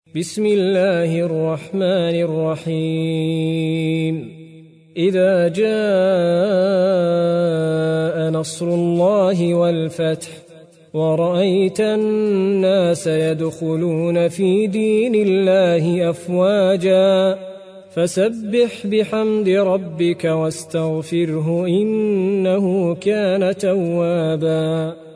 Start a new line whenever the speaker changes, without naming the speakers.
بسم الله الرحمن الرحيم إذا جاء نصر الله والفتح ورأيت الناس يدخلون في دين الله أفواجا فسبح بحمد ربك واستغفره إنه كان توابا.